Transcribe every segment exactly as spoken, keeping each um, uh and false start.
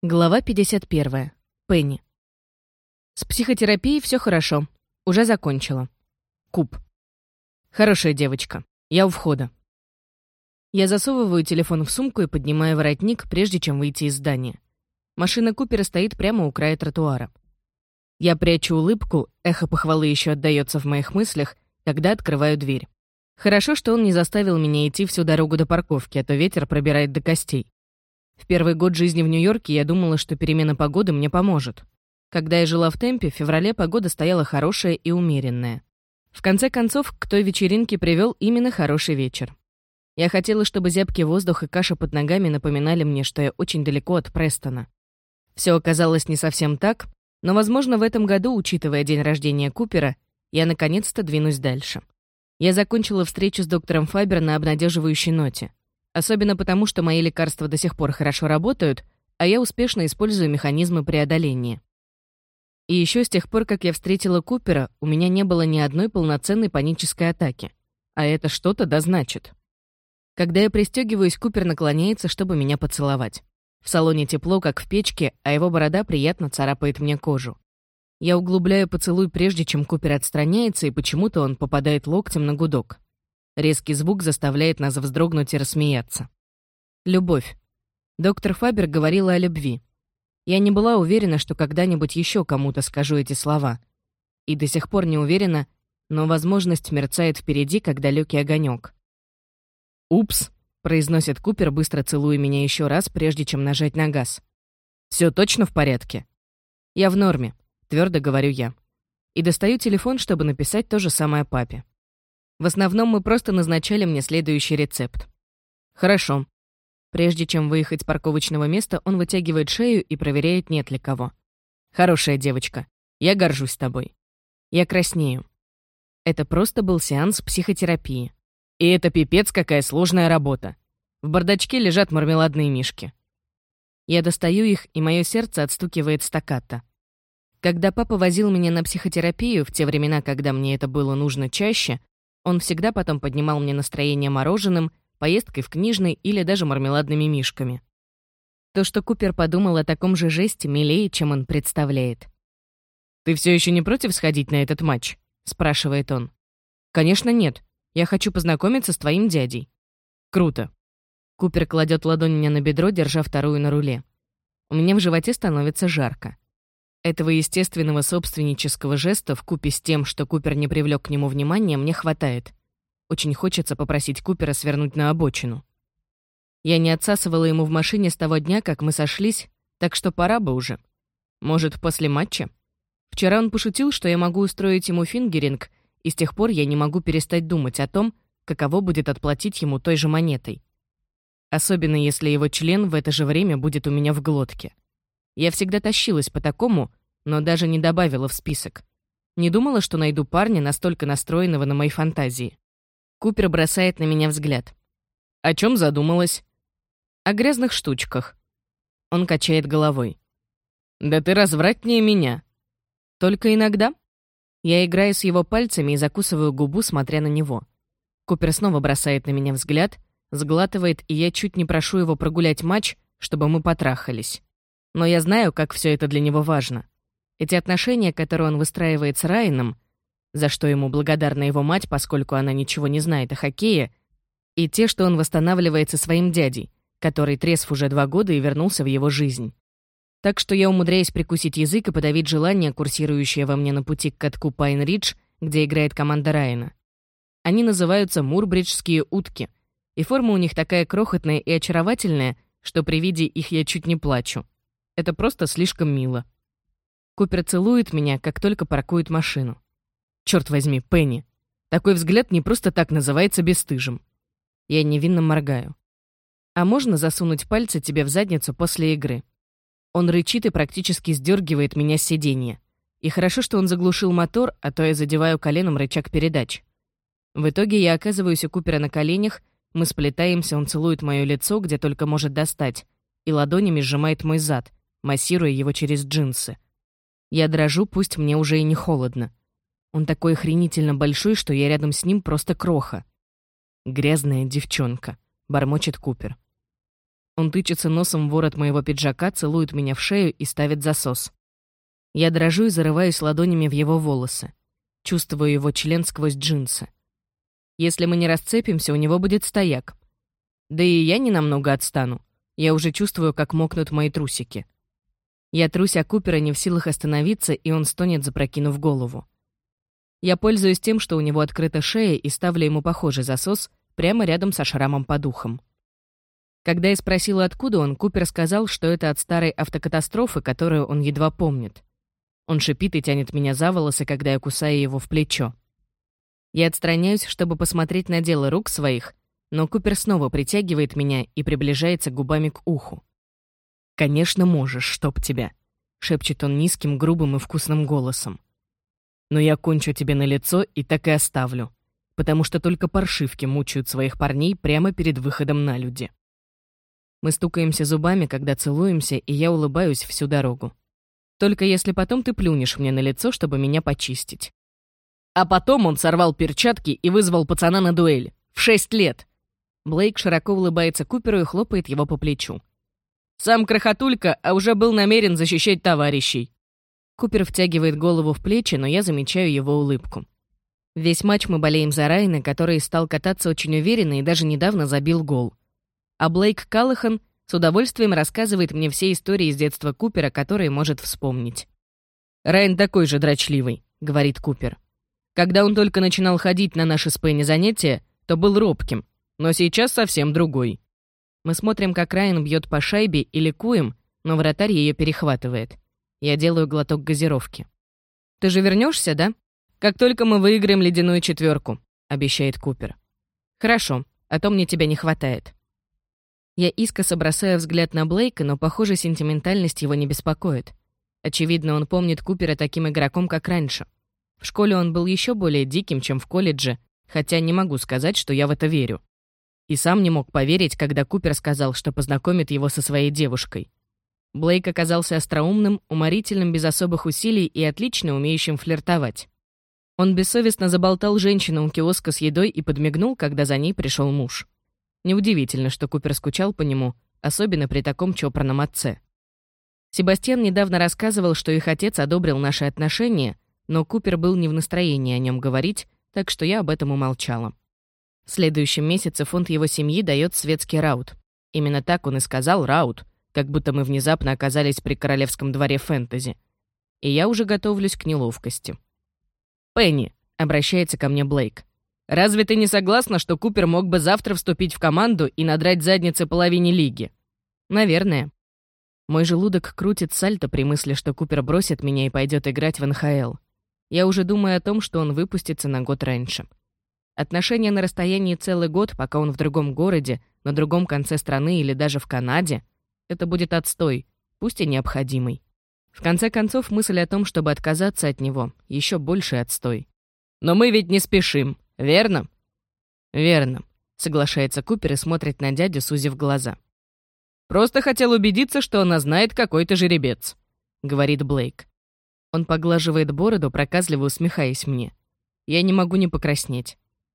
Глава пятьдесят первая. Пенни. С психотерапией все хорошо. Уже закончила. Куп. Хорошая девочка. Я у входа. Я засовываю телефон в сумку и поднимаю воротник, прежде чем выйти из здания. Машина Купера стоит прямо у края тротуара. Я прячу улыбку, эхо похвалы еще отдаётся в моих мыслях, когда открываю дверь. Хорошо, что он не заставил меня идти всю дорогу до парковки, а то ветер пробирает до костей. В первый год жизни в Нью-Йорке я думала, что перемена погоды мне поможет. Когда я жила в Темпе, в феврале погода стояла хорошая и умеренная. В конце концов, к той вечеринке привел именно хороший вечер. Я хотела, чтобы зябкий воздух и каша под ногами напоминали мне, что я очень далеко от Престона. Все оказалось не совсем так, но, возможно, в этом году, учитывая день рождения Купера, я наконец-то двинусь дальше. Я закончила встречу с доктором Фабер на обнадеживающей ноте. Особенно потому, что мои лекарства до сих пор хорошо работают, а я успешно использую механизмы преодоления. И еще с тех пор, как я встретила Купера, у меня не было ни одной полноценной панической атаки. А это что-то да значит. Когда я пристегиваюсь, Купер наклоняется, чтобы меня поцеловать. В салоне тепло, как в печке, а его борода приятно царапает мне кожу. Я углубляю поцелуй, прежде чем Купер отстраняется, и почему-то он попадает локтем на гудок. Резкий звук заставляет нас вздрогнуть и рассмеяться. Любовь. Доктор Фабер говорила о любви. Я не была уверена, что когда-нибудь еще кому-то скажу эти слова. И до сих пор не уверена, но возможность мерцает впереди, как далекий огонек. «Упс», — произносит Купер, быстро целуя меня еще раз, прежде чем нажать на газ. «Все точно в порядке?» «Я в норме», — твердо говорю я. И достаю телефон, чтобы написать то же самое папе. В основном мы просто назначали мне следующий рецепт. Хорошо. Прежде чем выехать с парковочного места, он вытягивает шею и проверяет, нет ли кого. Хорошая девочка. Я горжусь тобой. Я краснею. Это просто был сеанс психотерапии. И это пипец какая сложная работа. В бардачке лежат мармеладные мишки. Я достаю их, и мое сердце отстукивает стаккато. Когда папа возил меня на психотерапию, в те времена, когда мне это было нужно чаще, он всегда потом поднимал мне настроение мороженым, поездкой в книжный или даже мармеладными мишками. То, что Купер подумал о таком же жесте, милее, чем он представляет. «Ты все еще не против сходить на этот матч?» — спрашивает он. «Конечно нет. Я хочу познакомиться с твоим дядей». «Круто». Купер кладет ладонь мне на бедро, держа вторую на руле. У меня в животе становится жарко. Этого естественного собственнического жеста вкупе с тем, что Купер не привлек к нему внимания, мне хватает. Очень хочется попросить Купера свернуть на обочину. Я не отсасывала ему в машине с того дня, как мы сошлись, так что пора бы уже. Может, после матча? Вчера он пошутил, что я могу устроить ему фингеринг, и с тех пор я не могу перестать думать о том, каково будет отплатить ему той же монетой. Особенно если его член в это же время будет у меня в глотке. Я всегда тащилась по такому, но даже не добавила в список. Не думала, что найду парня, настолько настроенного на мои фантазии. Купер бросает на меня взгляд. «О чем задумалась?» «О грязных штучках». Он качает головой. «Да ты развратнее меня». «Только иногда?» Я играю с его пальцами и закусываю губу, смотря на него. Купер снова бросает на меня взгляд, сглатывает, и я чуть не прошу его прогулять матч, чтобы мы потрахались. Но я знаю, как все это для него важно. Эти отношения, которые он выстраивает с Райаном, за что ему благодарна его мать, поскольку она ничего не знает о хоккее, и те, что он восстанавливает со своим дядей, который трезв уже два года и вернулся в его жизнь. Так что я умудряюсь прикусить язык и подавить желание, курсирующее во мне на пути к катку Пайн-Ридж, где играет команда Райана. Они называются мурбриджские утки, и форма у них такая крохотная и очаровательная, что при виде их я чуть не плачу. Это просто слишком мило. Купер целует меня, как только паркует машину. Черт возьми, Пенни. Такой взгляд не просто так называется бесстыжим. Я невинно моргаю. А можно засунуть пальцы тебе в задницу после игры? Он рычит и практически сдергивает меня с сиденья. И хорошо, что он заглушил мотор, а то я задеваю коленом рычаг передач. В итоге я оказываюсь у Купера на коленях, мы сплетаемся, он целует мое лицо, где только может достать, и ладонями сжимает мой зад, массируя его через джинсы. Я дрожу, пусть мне уже и не холодно. Он такой охренительно большой, что я рядом с ним просто кроха. «Грязная девчонка», — бормочет Купер. Он тычется носом в ворот моего пиджака, целует меня в шею и ставит засос. Я дрожу и зарываюсь ладонями в его волосы. Чувствую его член сквозь джинсы. Если мы не расцепимся, у него будет стояк. Да и я ненамного отстану. Я уже чувствую, как мокнут мои трусики. Я трусь о Купера, не в силах остановиться, и он стонет, запрокинув голову. Я пользуюсь тем, что у него открыта шея, и ставлю ему похожий засос прямо рядом со шрамом под ухом. Когда я спросила, откуда он, Купер сказал, что это от старой автокатастрофы, которую он едва помнит. Он шипит и тянет меня за волосы, когда я кусаю его в плечо. Я отстраняюсь, чтобы посмотреть на дело рук своих, но Купер снова притягивает меня и приближается губами к уху. «Конечно можешь, чтоб тебя», — шепчет он низким, грубым и вкусным голосом. «Но я кончу тебе на лицо и так и оставлю, потому что только паршивки мучают своих парней прямо перед выходом на люди». Мы стукаемся зубами, когда целуемся, и я улыбаюсь всю дорогу. Только если потом ты плюнешь мне на лицо, чтобы меня почистить. А потом он сорвал перчатки и вызвал пацана на дуэль. В шесть лет. Блейк широко улыбается Куперу и хлопает его по плечу. Сам крохотулька, а уже был намерен защищать товарищей. Купер втягивает голову в плечи, но я замечаю его улыбку. Весь матч мы болеем за Райана, который стал кататься очень уверенно и даже недавно забил гол. А Блейк Каллахан с удовольствием рассказывает мне все истории из детства Купера, которые может вспомнить. «Райан такой же дрочливый», — говорит Купер. «Когда он только начинал ходить на наши с Пенни занятия, то был робким, но сейчас совсем другой». Мы смотрим, как Райан бьет по шайбе и ликуем, но вратарь ее перехватывает. Я делаю глоток газировки. «Ты же вернешься, да? Как только мы выиграем ледяную четверку», — обещает Купер. «Хорошо, а то мне тебя не хватает». Я искоса бросаю взгляд на Блейка, но, похоже, сентиментальность его не беспокоит. Очевидно, он помнит Купера таким игроком, как раньше. В школе он был еще более диким, чем в колледже, хотя не могу сказать, что я в это верю. И сам не мог поверить, когда Купер сказал, что познакомит его со своей девушкой. Блейк оказался остроумным, уморительным без особых усилий и отлично умеющим флиртовать. Он бессовестно заболтал женщину у киоска с едой и подмигнул, когда за ней пришел муж. Неудивительно, что Купер скучал по нему, особенно при таком чопорном отце. Себастьян недавно рассказывал, что их отец одобрил наши отношения, но Купер был не в настроении о нем говорить, так что я об этом умолчала. В следующем месяце фонд его семьи дает светский раут. Именно так он и сказал «раут», как будто мы внезапно оказались при королевском дворе фэнтези. И я уже готовлюсь к неловкости. «Пенни», — обращается ко мне Блейк, «разве ты не согласна, что Купер мог бы завтра вступить в команду и надрать задницы половине лиги?» «Наверное». Мой желудок крутит сальто при мысли, что Купер бросит меня и пойдет играть в эн ха эл. Я уже думаю о том, что он выпустится на год раньше. Отношения на расстоянии целый год, пока он в другом городе, на другом конце страны или даже в Канаде, это будет отстой, пусть и необходимый. В конце концов, мысль о том, чтобы отказаться от него, еще больший отстой. «Но мы ведь не спешим, верно?» «Верно», — соглашается Купер и смотрит на дядю, сузив глаза. «Просто хотел убедиться, что она знает, какой ты жеребец», — говорит Блейк. Он поглаживает бороду, проказливо усмехаясь мне. Я не могу не покраснеть.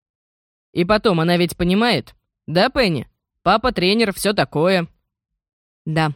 «И потом, она ведь понимает? Да, Пенни? Папа, тренер, все такое». «Да».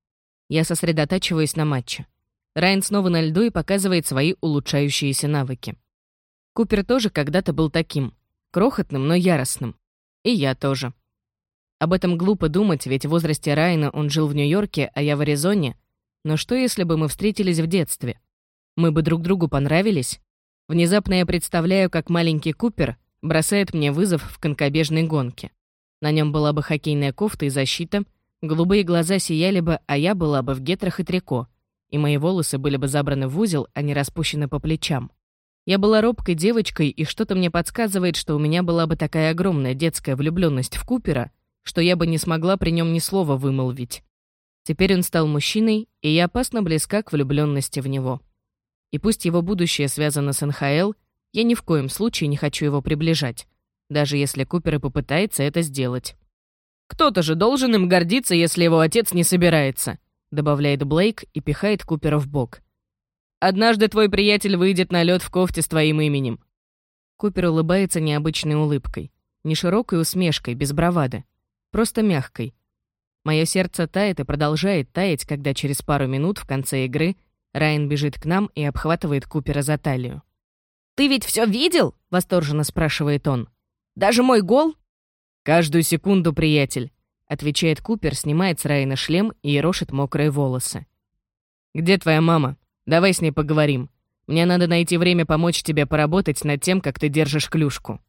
Я сосредотачиваюсь на матче. Райан снова на льду и показывает свои улучшающиеся навыки. Купер тоже когда-то был таким. Крохотным, но яростным. И я тоже. Об этом глупо думать, ведь в возрасте Райана он жил в Нью-Йорке, а я в Аризоне. Но что, если бы мы встретились в детстве? Мы бы друг другу понравились? Внезапно я представляю, как маленький Купер бросает мне вызов в конькобежной гонке. На нем была бы хоккейная кофта и защита, голубые глаза сияли бы, а я была бы в гетрах и трико, и мои волосы были бы забраны в узел, а не распущены по плечам. Я была робкой девочкой, и что-то мне подсказывает, что у меня была бы такая огромная детская влюбленность в Купера, что я бы не смогла при нем ни слова вымолвить. Теперь он стал мужчиной, и я опасно близка к влюбленности в него. И пусть его будущее связано с эн ха эл, я ни в коем случае не хочу его приближать, даже если Купер и попытается это сделать. «Кто-то же должен им гордиться, если его отец не собирается», добавляет Блейк и пихает Купера в бок. «Однажды твой приятель выйдет на лед в кофте с твоим именем». Купер улыбается необычной улыбкой, не широкой усмешкой, без бравады, просто мягкой. Мое сердце тает и продолжает таять, когда через пару минут в конце игры Райан бежит к нам и обхватывает Купера за талию. «Ты ведь все видел?» — восторженно спрашивает он. «Даже мой гол?» «Каждую секунду, приятель», — отвечает Купер, снимает с Райана шлем и ерошит мокрые волосы. «Где твоя мама? Давай с ней поговорим. Мне надо найти время помочь тебе поработать над тем, как ты держишь клюшку».